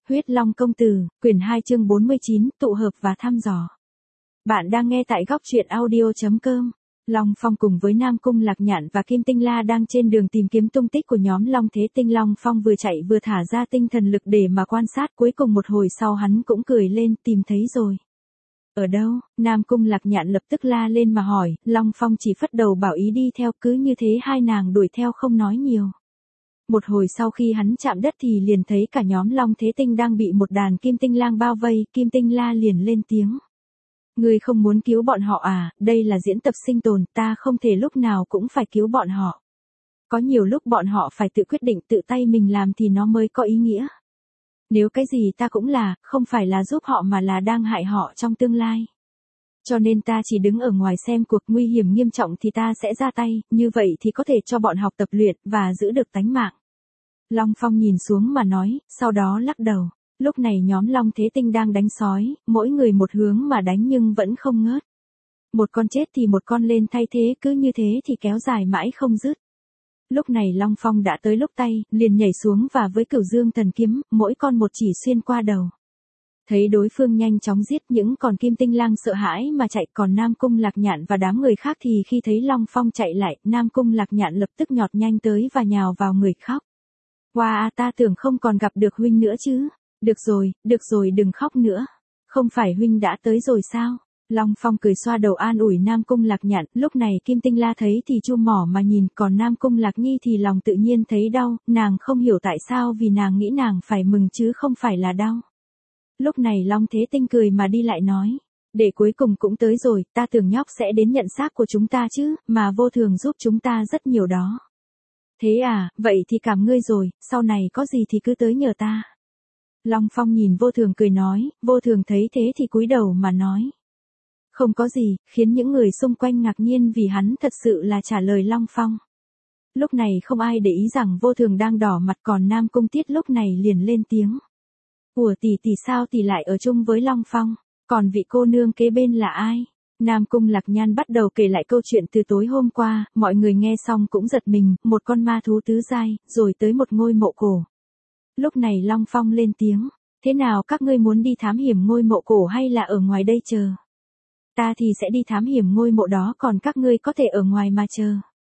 Huyết Long Công Tử, quyển 2 chương 49, tụ hợp và thăm dò. Bạn đang nghe tại góc truyện audio.com. Long Phong cùng với Nam Cung Lạc Nhạn và Kim Tinh La đang trên đường tìm kiếm tung tích của nhóm Long Thế Tinh. Long Phong vừa chạy vừa thả ra tinh thần lực để mà quan sát, cuối cùng một hồi sau hắn cũng cười lên, tìm thấy rồi. Ở đâu? Nam Cung Lạc Nhạn lập tức la lên mà hỏi, Long Phong chỉ phất đầu bảo ý đi theo, cứ như thế hai nàng đuổi theo không nói nhiều. Một hồi sau khi hắn chạm đất thì liền thấy cả nhóm Long Thế Tinh đang bị một đàn Kim Tinh Lang bao vây. Kim Tinh La liền lên tiếng. Ngươi không muốn cứu bọn họ à, đây là diễn tập sinh tồn, ta không thể lúc nào cũng phải cứu bọn họ. Có nhiều lúc bọn họ phải tự quyết định, tự tay mình làm thì nó mới có ý nghĩa. Nếu cái gì ta cũng là, không phải là giúp họ mà là đang hại họ trong tương lai. Cho nên ta chỉ đứng ở ngoài xem cuộc, nguy hiểm nghiêm trọng thì ta sẽ ra tay, như vậy thì có thể cho bọn học tập luyện và giữ được tánh mạng. Long Phong nhìn xuống mà nói, sau đó lắc đầu. Lúc này nhóm Long Thế Tinh đang đánh sói, mỗi người một hướng mà đánh nhưng vẫn không ngớt. Một con chết thì một con lên thay thế, cứ như thế thì kéo dài mãi không dứt. Lúc này Long Phong đã tới lúc tay, liền nhảy xuống và với Cửu Dương Thần Kiếm, mỗi con một chỉ xuyên qua đầu. Thấy đối phương nhanh chóng giết, những con Kim Tinh Lang sợ hãi mà chạy, còn Nam Cung Lạc Nhạn và đám người khác thì khi thấy Long Phong chạy lại, Nam Cung Lạc Nhạn lập tức nhọt nhanh tới và nhào vào người khóc. Wow, ta tưởng không còn gặp được huynh nữa chứ. Được rồi đừng khóc nữa. Không phải huynh đã tới rồi sao? Long Phong cười xoa đầu an ủi Nam Cung Lạc Nhạn. Lúc này Kim Tinh La thấy thì chu mỏ mà nhìn, còn Nam Cung Lạc Nhi thì lòng tự nhiên thấy đau, nàng không hiểu tại sao vì nàng nghĩ nàng phải mừng chứ không phải là đau. Lúc này Long Thế Tinh cười mà đi lại nói. Để cuối cùng cũng tới rồi, ta tưởng nhóc sẽ đến nhận xác của chúng ta chứ, mà Vô Thường giúp chúng ta rất nhiều đó. Thế à, vậy thì cảm ngươi rồi, sau này có gì thì cứ tới nhờ ta. Long Phong nhìn Vô Thường cười nói, Vô Thường thấy thế thì cúi đầu mà nói. Không có gì, khiến những người xung quanh ngạc nhiên vì hắn thật sự là trả lời Long Phong. Lúc này không ai để ý rằng Vô Thường đang đỏ mặt, còn Nam Cung Tiết lúc này liền lên tiếng. Ủa tỷ sao tỷ lại ở chung với Long Phong, còn vị cô nương kế bên là ai? Nam Cung Lạc Nhan bắt đầu kể lại câu chuyện từ tối hôm qua, mọi người nghe xong cũng giật mình, một con ma thú tứ giai, rồi tới một ngôi mộ cổ. Lúc này Long Phong lên tiếng, thế nào các ngươi muốn đi thám hiểm ngôi mộ cổ hay là ở ngoài đây chờ? Ta thì sẽ đi thám hiểm ngôi mộ đó, còn các ngươi có thể ở ngoài mà chờ.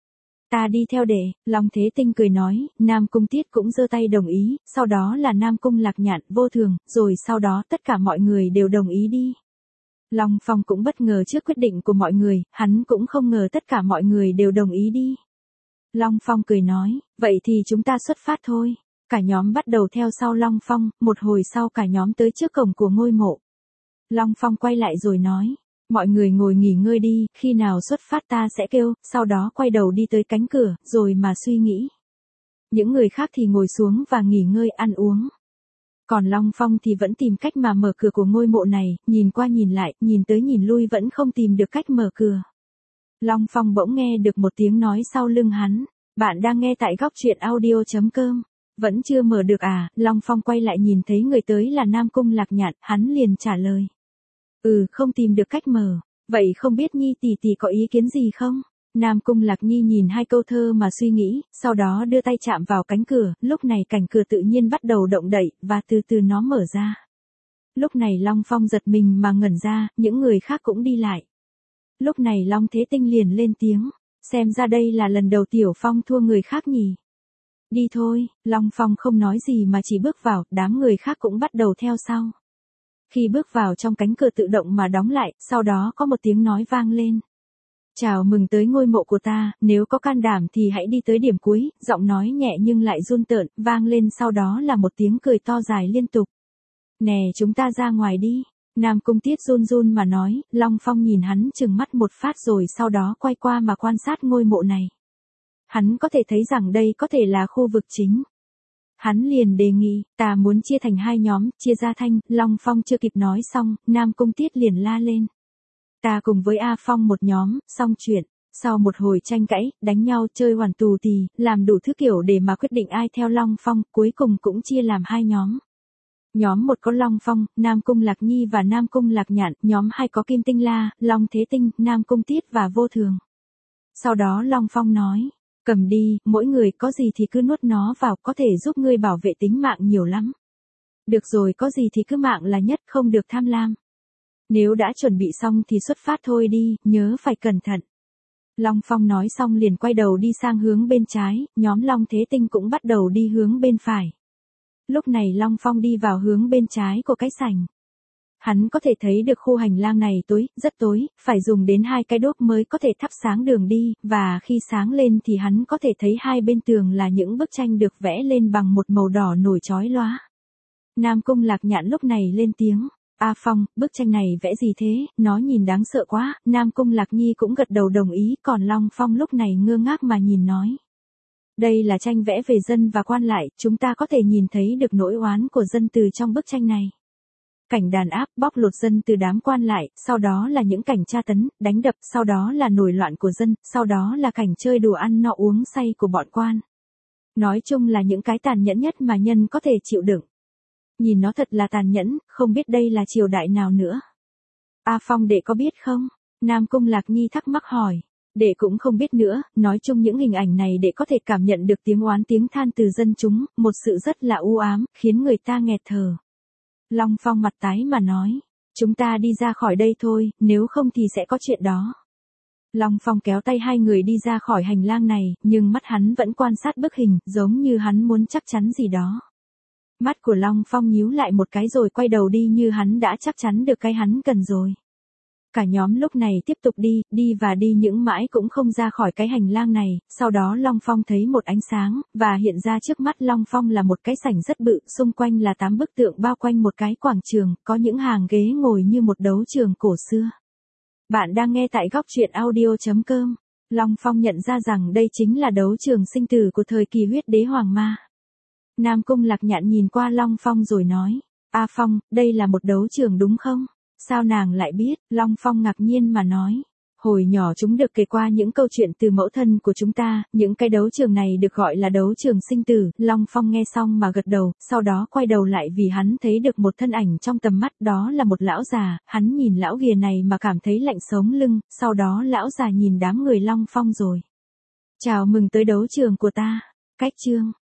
Ta đi theo để, Long Thế Tinh cười nói, Nam Cung Tiết cũng giơ tay đồng ý, sau đó là Nam Cung Lạc Nhạn, Vô Thường, rồi sau đó tất cả mọi người đều đồng ý đi. Long Phong cũng bất ngờ trước quyết định của mọi người, hắn cũng không ngờ tất cả mọi người đều đồng ý đi. Long Phong cười nói, vậy thì chúng ta xuất phát thôi. Cả nhóm bắt đầu theo sau Long Phong, một hồi sau cả nhóm tới trước cổng của ngôi mộ. Long Phong quay lại rồi nói, mọi người ngồi nghỉ ngơi đi, khi nào xuất phát ta sẽ kêu, sau đó quay đầu đi tới cánh cửa, rồi mà suy nghĩ. Những người khác thì ngồi xuống và nghỉ ngơi ăn uống. Còn Long Phong thì vẫn tìm cách mà mở cửa của ngôi mộ này, nhìn qua nhìn lại, nhìn tới nhìn lui vẫn không tìm được cách mở cửa. Long Phong bỗng nghe được một tiếng nói sau lưng hắn, bạn đang nghe tại góc truyện audio.com. Vẫn chưa mở được à? Long Phong quay lại nhìn thấy người tới là Nam Cung Lạc Nhạn, hắn liền trả lời. Không tìm được cách mở. Vậy không biết Nhi tỷ có ý kiến gì không? Nam Cung Lạc Nhi nhìn hai câu thơ mà suy nghĩ, sau đó đưa tay chạm vào cánh cửa, lúc này cảnh cửa tự nhiên bắt đầu động đậy, và từ từ nó mở ra. Lúc này Long Phong giật mình mà ngẩn ra, những người khác cũng đi lại. Lúc này Long Thế Tinh liền lên tiếng, xem ra đây là lần đầu Tiểu Phong thua người khác nhỉ. Đi thôi, Long Phong không nói gì mà chỉ bước vào, đám người khác cũng bắt đầu theo sau. Khi bước vào trong cánh cửa tự động mà đóng lại, sau đó có một tiếng nói vang lên. Chào mừng tới ngôi mộ của ta, nếu có can đảm thì hãy đi tới điểm cuối, giọng nói nhẹ nhưng lại run tợn, vang lên sau đó là một tiếng cười to dài liên tục. Nè chúng ta ra ngoài đi. Nam Cung Tiết run run mà nói, Long Phong nhìn hắn chừng mắt một phát rồi sau đó quay qua mà quan sát ngôi mộ này. Hắn có thể thấy rằng đây có thể là khu vực chính. Hắn liền đề nghị, ta muốn chia thành hai nhóm, chia ra thanh, Long Phong chưa kịp nói xong, Nam Cung Tiết liền la lên. Ta cùng với A Phong một nhóm, xong chuyện. Sau một hồi tranh cãi, đánh nhau, chơi hoàn tù tì, làm đủ thứ kiểu để mà quyết định ai theo Long Phong, cuối cùng cũng chia làm hai nhóm. Nhóm một có Long Phong, Nam Cung Lạc Nhi và Nam Cung Lạc Nhạn, nhóm hai có Kim Tinh La, Long Thế Tinh, Nam Cung Tiết và Vô Thường. Sau đó Long Phong nói, cầm đi, mỗi người có gì thì cứ nuốt nó vào, có thể giúp ngươi bảo vệ tính mạng nhiều lắm. Được rồi, có gì thì cứ mạng là nhất, không được tham lam. Nếu đã chuẩn bị xong thì xuất phát thôi đi, nhớ phải cẩn thận. Long Phong nói xong liền quay đầu đi sang hướng bên trái, nhóm Long Thế Tinh cũng bắt đầu đi hướng bên phải. Lúc này Long Phong đi vào hướng bên trái của cái sảnh. Hắn có thể thấy được khu hành lang này tối, rất tối, phải dùng đến 2 cái đuốc mới có thể thắp sáng đường đi, và khi sáng lên thì hắn có thể thấy hai bên tường là những bức tranh được vẽ lên bằng một màu đỏ nổi chói lóa. Nam Cung Lạc Nhạn lúc này lên tiếng. A Phong, bức tranh này vẽ gì thế, nó nhìn đáng sợ quá. Nam Cung Lạc Nhi cũng gật đầu đồng ý, còn Long Phong lúc này ngơ ngác mà nhìn nói. Đây là tranh vẽ về dân và quan lại, chúng ta có thể nhìn thấy được nỗi oán của dân từ trong bức tranh này. Cảnh đàn áp, bóc lột dân từ đám quan lại, sau đó là những cảnh tra tấn, đánh đập, sau đó là nổi loạn của dân, sau đó là cảnh chơi đùa ăn nọ uống say của bọn quan. Nói chung là những cái tàn nhẫn nhất mà nhân có thể chịu đựng. Nhìn nó thật là tàn nhẫn, không biết đây là triều đại nào nữa. A Phong đệ có biết không? Nam Cung Lạc Nhi thắc mắc hỏi. Đệ cũng không biết nữa, nói chung những hình ảnh này đệ có thể cảm nhận được tiếng oán tiếng than từ dân chúng, một sự rất là u ám, khiến người ta nghẹt thở. Long Phong mặt tái mà nói, chúng ta đi ra khỏi đây thôi, nếu không thì sẽ có chuyện đó. Long Phong kéo tay hai người đi ra khỏi hành lang này, nhưng mắt hắn vẫn quan sát bức hình, giống như hắn muốn chắc chắn gì đó. Mắt của Long Phong nhíu lại một cái rồi quay đầu đi như hắn đã chắc chắn được cái hắn cần rồi. Cả nhóm lúc này tiếp tục đi và đi những mãi cũng không ra khỏi cái hành lang này, sau đó Long Phong thấy một ánh sáng, và hiện ra trước mắt Long Phong là một cái sảnh rất bự, xung quanh là 8 bức tượng bao quanh một cái quảng trường, có những hàng ghế ngồi như một đấu trường cổ xưa. Bạn đang nghe tại góc truyện audio.com. Long Phong nhận ra rằng đây chính là đấu trường sinh tử của thời kỳ huyết đế Hoàng Ma. Nam Cung Lạc Nhạn nhìn qua Long Phong rồi nói, A Phong, đây là một đấu trường đúng không? Sao nàng lại biết? Long Phong ngạc nhiên mà nói. Hồi nhỏ chúng được kể qua những câu chuyện từ mẫu thân của chúng ta, những cái đấu trường này được gọi là đấu trường sinh tử. Long Phong nghe xong mà gật đầu, sau đó quay đầu lại vì hắn thấy được một thân ảnh trong tầm mắt, đó là một lão già. Hắn nhìn lão ghìa này mà cảm thấy lạnh sống lưng, sau đó lão già nhìn đám người Long Phong rồi. Chào mừng tới đấu trường của ta. Cách chương